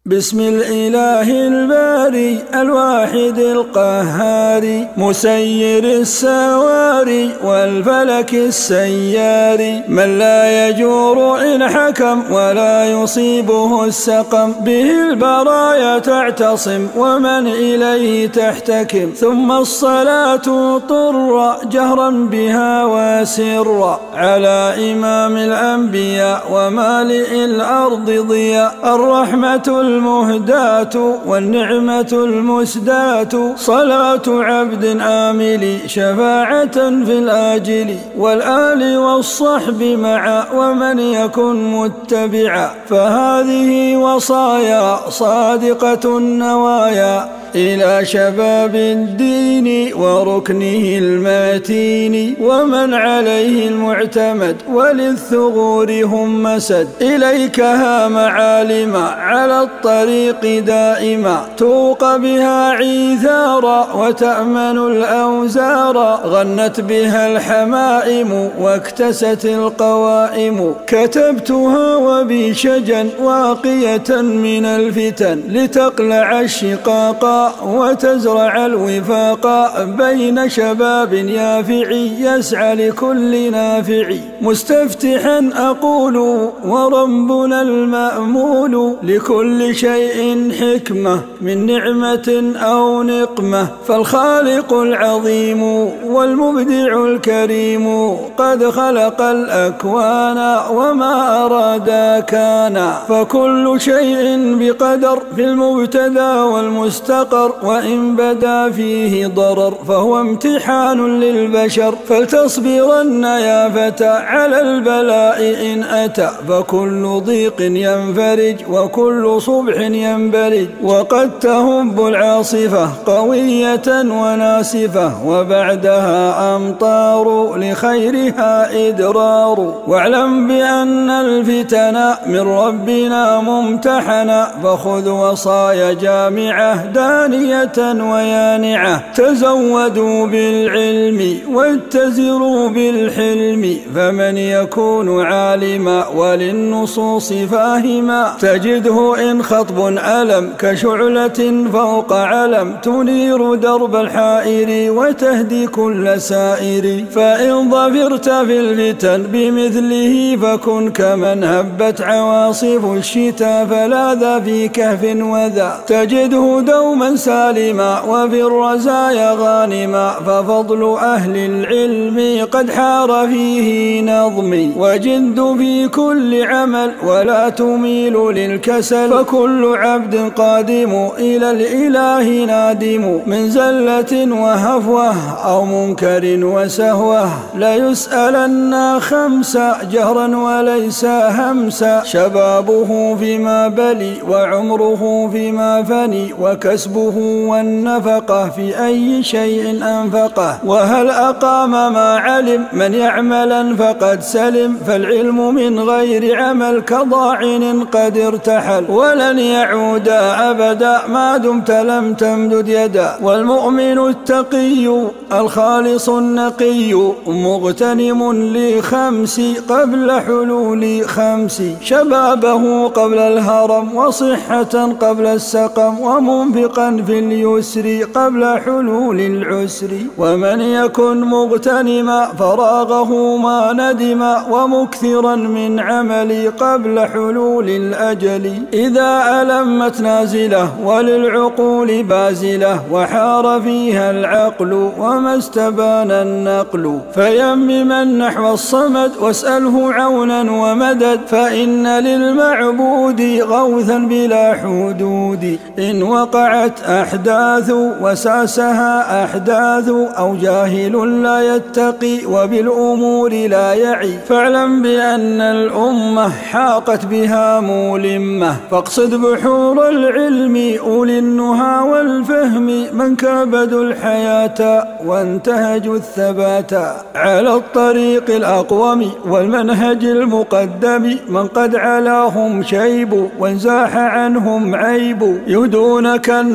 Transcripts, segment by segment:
بسم الإله الباري الواحد القهار مسير السواري والفلك السيار من لا يجور إن حكم ولا يصيبه السقم به البرايا تعتصم ومن إليه تحتكم ثم الصلاة طر جهرا بها وسرا على إمام الأنبياء ومالئ الأرض ضياء الرحمة المهداة والنعمة المسداة صلاة عبد آمل شفاعة في الآجل والآل والصحب معا ومن يكن متبعا فهذه وصايا صادقة النوايا إلى شباب الدين وركنه المتين ومن عليه المعتمد وللثغور هم مسد إليكها معالم على الطريق دائما توق بها عيثارا وتأمن الأوزارا غنت بها الحمائم واكتست القوائم كتبتها وبشجا واقية من الفتن لتقلع الشقاق وتزرع الوفاق بين شباب يافعي يسعى لكل نافعي مستفتحا أقول وربنا المأمول لكل شيء حكمة من نعمة أو نقمة فالخالق العظيم والمبدع الكريم قد خلق الأكوان وما أراد كان فكل شيء بقدر في المبتدى والمستقر وإن بدا فيه ضرر فهو امتحان للبشر فلتصبرن يا فتى على البلاء إن أتى فكل ضيق ينفرج وكل صبح ينبرج وقد تهب العاصفة قوية وناسفة وبعدها أمطار لخيرها إدرار واعلم بأن الفتن من ربنا ممتحنة فخذ وصايا جامعة دانية ويانعة تزودوا بالعلم واتزروا بالحلم فمن يكون عالما وللنصوص فاهما تجده إن خطب ألم كشعلة فوق علم تنير درب الحائر وتهدي كل سائر فإن ظفرت في الفتن بمثله فكن كمن هبت عواصف الشتاء فلاذ في كهف وذا تجده دوما سالما وفي الرزايا غانما ففضل أهل العلم قد حار فيه نظمي وجد في كل عمل ولا تميل للكسل فكل عبد قادم إلى الإله نادم من زلة وهفوة أو منكر وسهوة ليسألن خمسة جهرا وليس همسا شبابه فيما بلي وعمره فيما فني وكسبه والنفقة في أي شيء أنفقه وهل أقام ما علم من يعملا فقد سلم فالعلم من غير عمل كضاعن قد ارتحل ولن يعود أبدا ما دمت لم تمدد يدا والمؤمن التقي الخالص النقي مغتنم لخمس قبل حلول خمس شبابه قبل الهرم وصحة قبل السقم ومنفقا في اليسر قبل حلول العسر ومن يكن مغتنما فراغه ما ندم ومكثرا من عمل قبل حلول الأجل إذا ألمت نازلة وللعقول بازلة وحار فيها العقل وما استبان النقل فيمما نحو الصمد واسأله عونا ومدد فإن للمعبود غوثا بلا حدود إن وقعت أحداث وساسها أحداث أو جاهل لا يتقي وبالأمور لا يعي فاعلم بأن الأمة حاقت بها ملمة فاقصد بحور العلم أولي النهى والفهم من كابدوا الحياة وانتهجوا الثبات على الطريق الأقوم والمنهج المقدم من قد علاهم شيب وانزاح عنهم عيب يهدون كالنار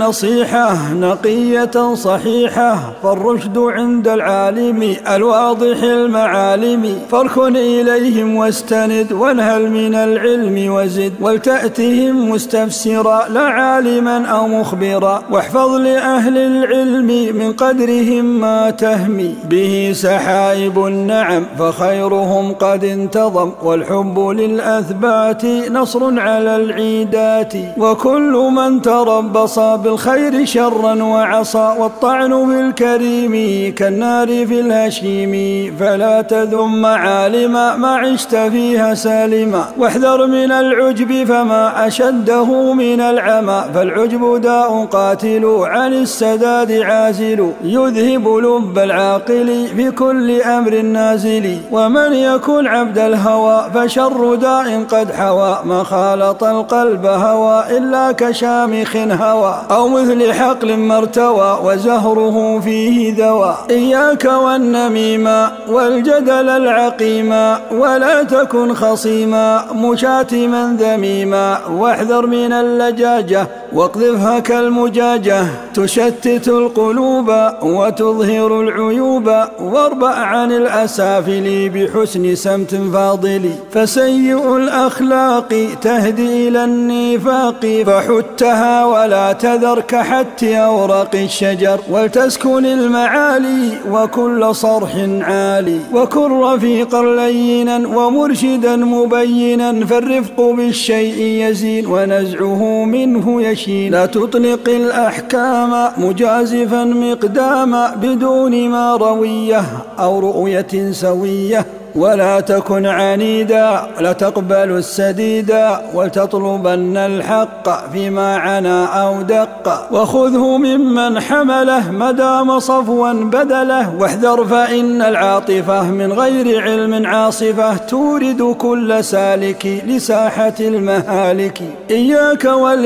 النصيحة نقية صحيحة، فالرشد عند العالم الواضح المعالم، فاركن إليهم واستند وانهل من العلم وزد، ولتأتهم مستفسرا لا عالما أو مخبرا، واحفظ لأهل العلم من قدرهم ما تهمي به سحائب النعم، فخيرهم قد انتظم، والحب للأثبات نصر على العيدات، وكل من تربص بالخير شرا وعصى، والطعن في الكريم كالنار في الهشيم، فلا تذم عالم ما عشت فيها سالما، واحذر من العجب فما أشده من العمى، فالعجب داء قاتل عن السداد عازل، يذهب لب العاقل في كل أمر نازل، ومن يكن عبد الهوى فشر داء قد حوى، ما خالط القلب هوى إلا كشامخ هوى، أو مثل حقل مرتوى وزهره فيه دواء. إياك والنميما والجدل العقيما، ولا تكن خصيما مشاتما ذميما، واحذر من اللجاجة واقذفها كالمجاجة، تشتت القلوب وتظهر العيوب، واربأ عن الأسافل بحسن سمت فاضل، فسيء الأخلاق تهدي إلى النفاق، فحتها ولا تذر كحت أوراق الشجر، ولتسكن المعالي وكل صرح عالي، وكن رفيقا لينا ومرشدا مبينا، فالرفق بالشيء يزين ونزعه منه يشين، لا تطلق الأحكام مجازفا مقداما بدون ما روية أو رؤية سوية، ولا تكن عنيدا لا تقبل السديدا، ولتطلبن الحق فيما عنا أو دق، وخذه ممن حمله ما دام صفوا بدله، واحذر فإن العاطفة من غير علم عاصفة، تورد كل سالك لساحة المهالك. إياك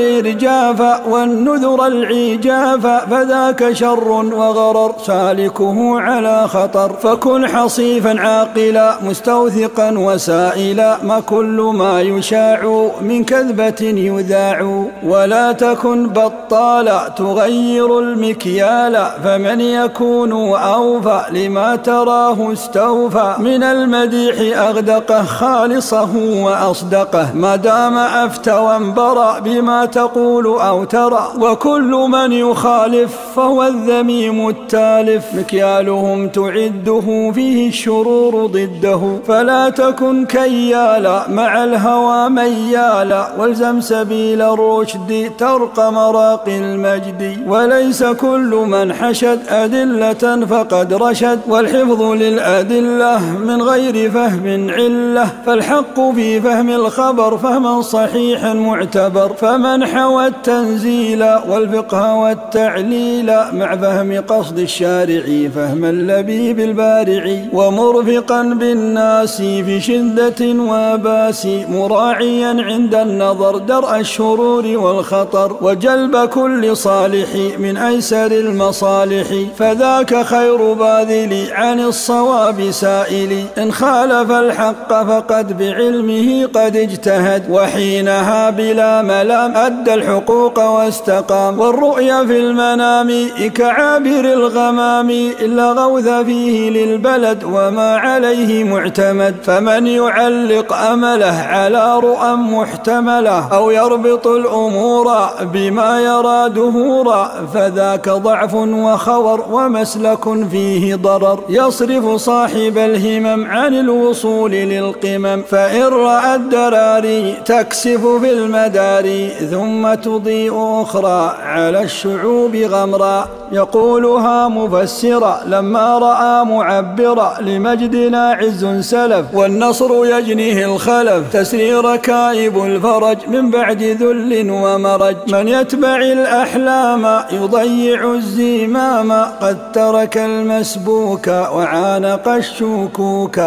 والإرجاف والنذر العجاف، فذاك شر وغرر سالكه على خطر، فكن حصيفا عاقلا مستوثقا وسائلا، ما كل ما يشاع من كذبة يذاع، ولا تكن بطالا تغير المكيال، فمن يكون أوفى لما تراه استوفى، من المديح أغدقه خالصه وأصدقه، ما دام أفتى وانبرى بما تقول أو ترى، وكل من يخالف فهو الذميم التالف، مكيالهم تعده فيه الشرور ضده، فلا تكن كيالا مع الهوى ميالا، والزم سبيل الرشد ترقى مراقي المجد، وليس كل من حشد أدلة فقد رشد، والحفظ للأدلة من غير فهم علة، فالحق في فهم الخبر فهما صحيحا معتبر، فمن حوى التنزيل والفقه والتعليل مع فهم قصد الشارع فهم اللبيب البارع، ومرفقا بالناس في شدة وباس، مراعيا عند النظر درء الشرور والخطر، وجلب كل صالح من أيسر المصالح، فذاك خير باذل عن الصواب سائل، إن خالف الحق فقد بعلمه قد اجتهد، وحينها بلا ملام أدى الحقوق واستقام، والرؤيا في المنام كعابر الغمام، إلا غوث فيه للبلد وما عليه معتمد، فمن يعلق أمله على رؤى محتملة، أو يربط الأمور بما يرى دهورا، فذاك ضعف وخور ومسلك فيه ضرر، يصرف صاحب الهمم عن الوصول للقمم، فإن رأى الدراري تكسف في المداري، ثم تضيء أخرى على الشعوب غمرا، يقولها مفسرا لما رأى معبرا، لمجدنا عز سلف والنصر يجنيه الخلف، تسري ركائب الفرج من بعد ذل ومرج، من يتبع الأحلام يضيع الزمام، قد ترك المسبوك وعانق الشكوك،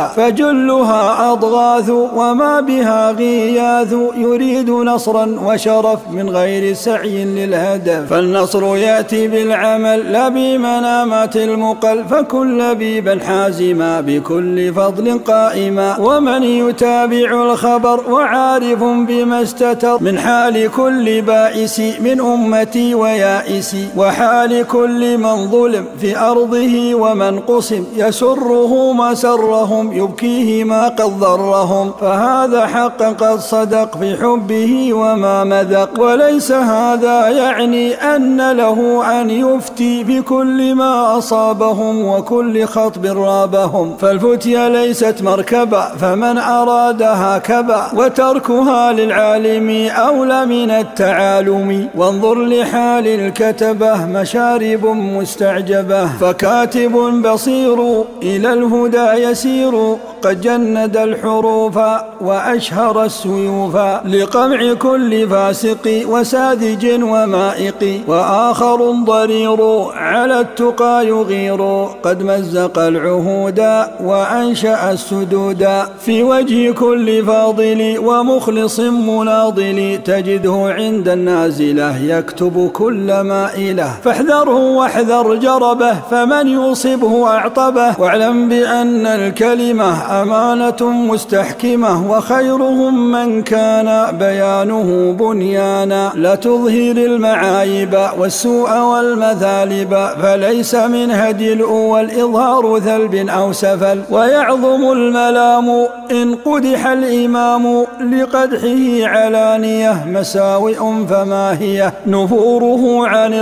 فجلها أضغاث وما بها غياث، يريد نصرا وشرف من غير سعي للهدف، فالنصر يأتي بالعمل لا بمنامات المقل، فكن لبيبا حازما بكل فضل بفضل قائما. ومن يتابع الخبر وعارف بما استتر من حال كل بائس من أمتي ويائسي، وحال كل من ظلم في أرضه ومن قسم، يسره ما سرهم يبكيه ما قد ضرهم، فهذا حقا قد صدق في حبه وما مذق. وليس هذا يعني أن له أن يفتي بكل ما أصابهم وكل خطب رابهم، فالفتيا ليست مركبة فمن أرادها كبا، وتركها للعالم أولى من التعالم. وانظر لحال الكتبة مشارب مستعجبة، فكاتب بصير إلى الهدى يسير، قد جند الحروف وأشهر السيوف لقمع كل فاسق وساذج ومائق، وآخر ضرير على التقى يغير، قد مزق العهود وأنشأ السدود، في وجه كل فاضل ومخلص مناضل، تجده عند النازلة يكتب كل مائلة، فاحذره واحذر جربه فمن يصبه أعطبه، واعلم بأن الكلمة أمانة مستحكمة، وخيرهم من كان بيانه بنيانا، لا تظهر المعايب والسوء والمثالب، فليس من هدي الأول إظهار ثلب أو سفل، ويعظم الملام إن قدح الإمام لقدحه علانية، مساوئ فما هي نفوره عن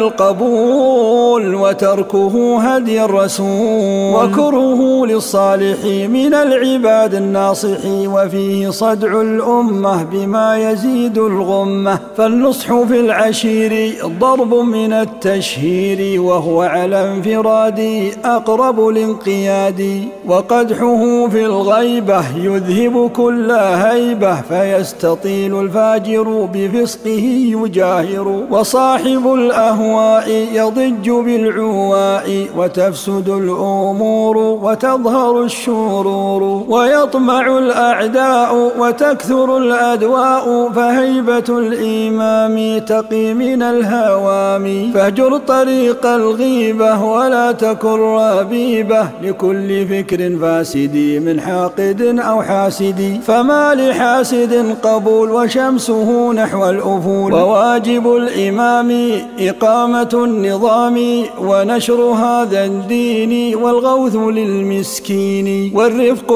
القبول وتركه هدي الرسول، وكره للصالح من العباد الناصح، وفيه صدع الأمة بما يزيد الغمة، فالنصح في العشير ضرب من التشهير، وهو على انفراد أقرب الانقياد، وقدحه في الغيبة يذهب كل هيبة، فيستطيل الفاجر بفسقه يجاهر، وصاحب الأهواء يضج بالعواء، وتفسد الأمور وتظهر الشرور، ويطمع الأعداء وتكثر الأدواء، فهيبة الإمام تقي من الهوام، فاهجر طريق الغيبة ولا تكن ربيبة، لكل فكر فاسد من حاقد أو حاسد، فما لحاسد قبول وشمسه نحو الأفول، وواجب الإمام إقامة النظام ونشر هذا الدين، والغوث للمسكين، والرفق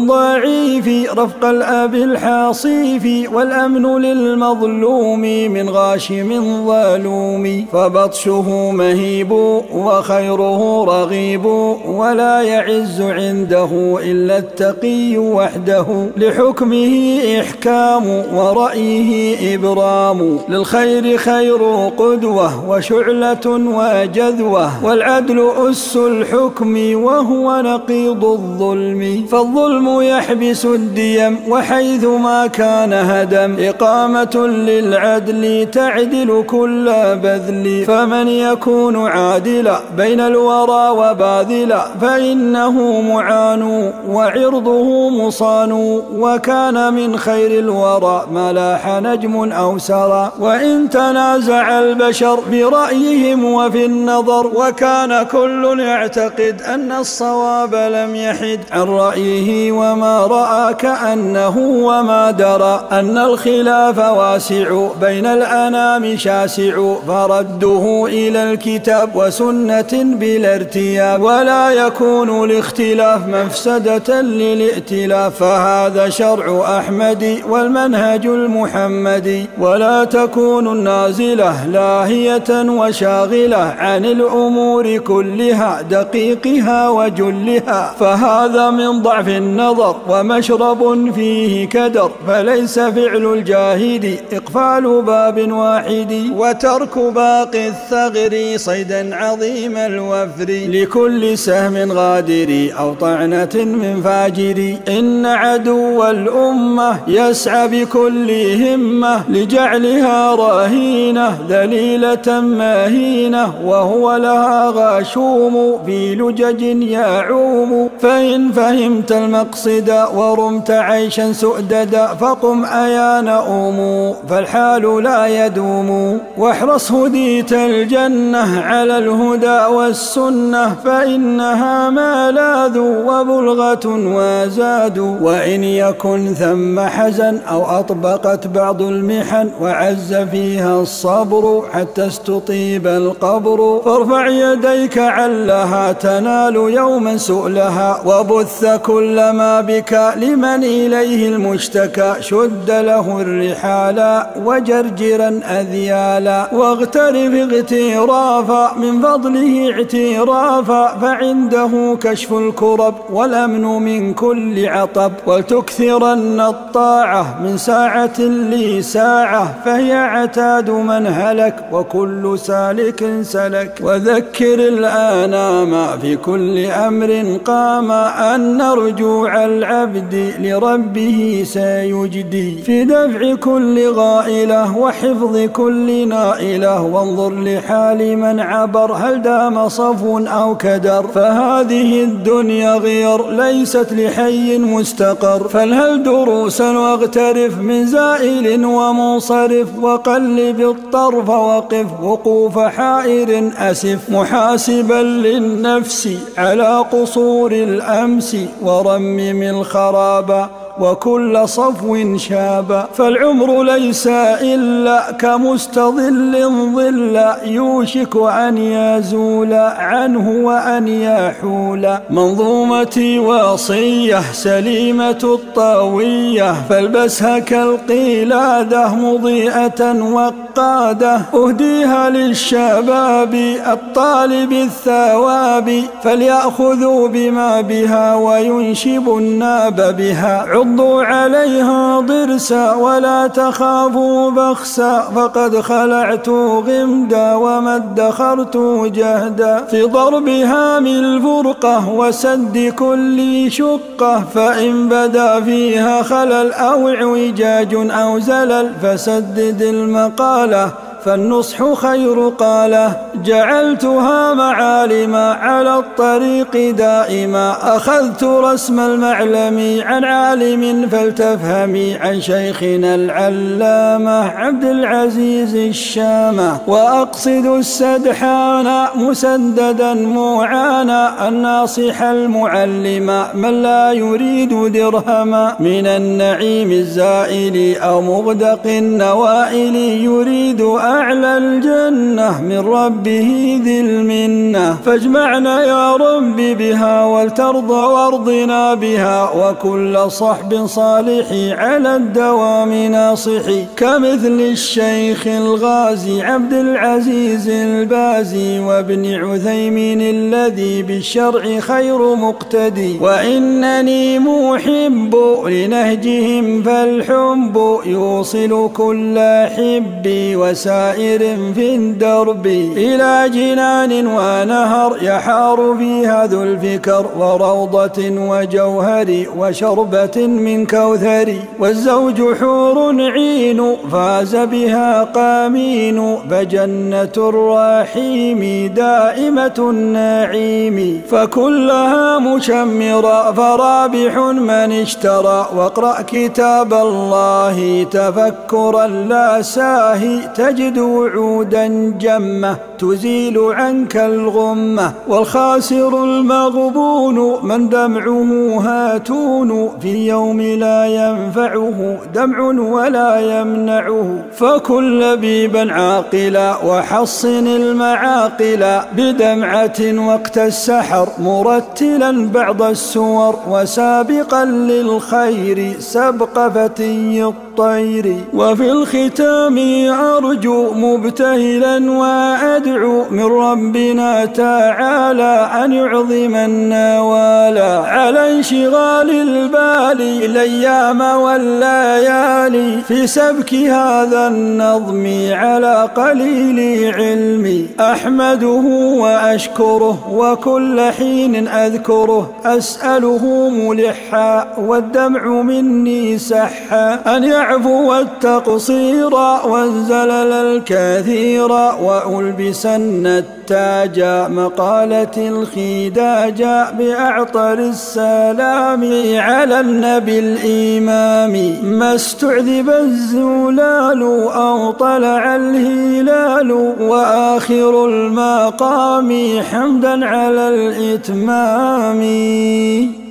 بالضعيف رفق الأب الحاصيف، والأمن للمظلوم من غاشم ظلوم، فبطشه مهيب وخيره رغيب، ولا يعز عنده إلا التقي وحده، لحكمه إحكام ورأيه إبرام، للخير خير قدوة وشعلة وجذوة، والعدل أس الحكم وهو نقيض الظلم، فالظلم يحبس الديم وحيث ما كان هدم، إقامة للعدل تعدل كل بذل، فمن يكون عادلا بين الورى وباذلا، فإنه معان وعرضه مصان، وكان من خير الورى ما لاح نجم أو سرى، وإن تنازع البشر برأيهم وفي النظر، وكان كل يعتقد أن الصواب لم يحد عن رأيه وما رأى كأنه وما درى، أن الخلاف واسع بين الأنام شاسع، فرده إلى الكتاب وسنة بلا ارتياب، ولا يكون الاختلاف مفسدة للائتلاف، فهذا شرع أحمد والمنهج المحمدي، ولا تكون النازلة لاهية وشاغلة عن الأمور كلها دقيقها وجلها، فهذا من ضعف النظر ومشرب فيه كدر، فليس فعل الجاهد إقفال باب واحد، وترك باقي الثغر صيدا عظيم الوفر، لكل سهم غادر أو طعنة من فاجر، إن فإن عدو الأمة يسعى بكل همة لجعلها رهينة ذليلة ماهينة، وهو لها غاشوم في لجج يعوم. فإن فهمت المقصد ورمت عيشا سؤددا فقم أيا نؤوم، فالحال لا يدوم. واحرص هديت الجنة على الهدى والسنة، فإنها ملاذ وبلغة وزاد. وإن يكن ثم حزن أو أطبقت بعض المحن وعز فيها الصبر حتى استطيب القبر، فارفع يديك علها تنال يوما سؤلها، وبث كل ما بك لمن إليه المشتكى. شد له الرحالا وجرجرا أذيالا، واغترف اغترافا من فضله اعترافا، فعنده كشف الكرب والأمن من كل عطب. ولتكثرن الطاعة من ساعة لساعة، فهي عتاد من هلك وكل سالك سلك. وذكر الآنام في كل أمر قام، أن رجوع العبد لربه سيجدي، في دفع كل غائلة وحفظ كل نائلة. وانظر لحال من عبر هل دام صفو أو كدر، فهذه الدنيا غير ليست لحي مستقر. فالهل دروسا واغترف من زائل ومنصرف، وقلب الطرف وقف وقوف حائر أسف، محاسبا للنفس على قصور الأمس، ورمم الخراب وكل صفو شاب. فالعمر ليس إلا كمستظل ظل، يوشك أن يزول عنه وأن يحول. منظومتي وصية سليمة الطاوية، فالبسها كالقلادة مضيئة وقادة، أهديها للشباب الطالب الثواب، فليأخذوا بما بها وينشبوا الناب بها. عضوا عليها ضرسا ولا تخافوا بخسا، فقد خلعت غمدا وما ادخرت جهدا، في ضربها من الفرقة وسد كل شقة. فإن بدا فيها خلل أو اعوجاج أو زلل، فسدد المقالة فالنصح خير قاله. جعلتها معالما على الطريق دائما، أخذت رسم المعلم عن عالم فلتفهمي، عن شيخنا العلامة عبد العزيز الشامة. وأقصد السدحان مسددا معانا، الناصح المعلم من لا يريد درهما، من النعيم الزائل أو مغدق النوائل، يريد أعلى الجنة من ربه ذي المنة. فاجمعنا يا رب بها ولترضى وارضنا بها، وكل صحب صالح على الدوام ناصحي، كمثل الشيخ الغازي عبد العزيز البازي، وابن عثيمين الذي بالشرع خير مقتدي. وإنني محب لنهجهم، فالحب يوصل كل حبي وسائر في الدرب، إلى جنان ونهر يحار فيها ذو الفكر، وروضة وجوهر وشربة من كوثر. والزوج حور عين فاز بها قامين، فجنة الرحيم دائمة النعيم. فكلها مشمرة فرابح من اشترى، واقرأ كتاب الله تفكرا لا ساهي، تجد وعودا جمة تزيل عنك الغمة. والخاسر المغبون من دمعه هاتون، في يوم لا ينفعه دمع ولا يمنعه. فكن لبيبا عاقلا وحصن المعاقلا، بدمعة وقت السحر مرتلا بعض السور، وسابقا للخير سبق فتي الطير. وفي الختام أرجو مبتهلا وأدعو ندعو من ربنا تعالى أن يعظم النوال على انشغال البال الأيام والليالي في سبك هذا النظم على قليل علمي. أحمده وأشكره وكل حين أذكره، أسأله ملحا والدمع مني سحا أن يعفو التقصير والزلل الكثير، وألبسن التاج مقالة الخداج بأعطر السلام على النبي الإمام. ما استعذب الزلال أو طلع الهلال، وآخر المقام حمدا على الإتمام.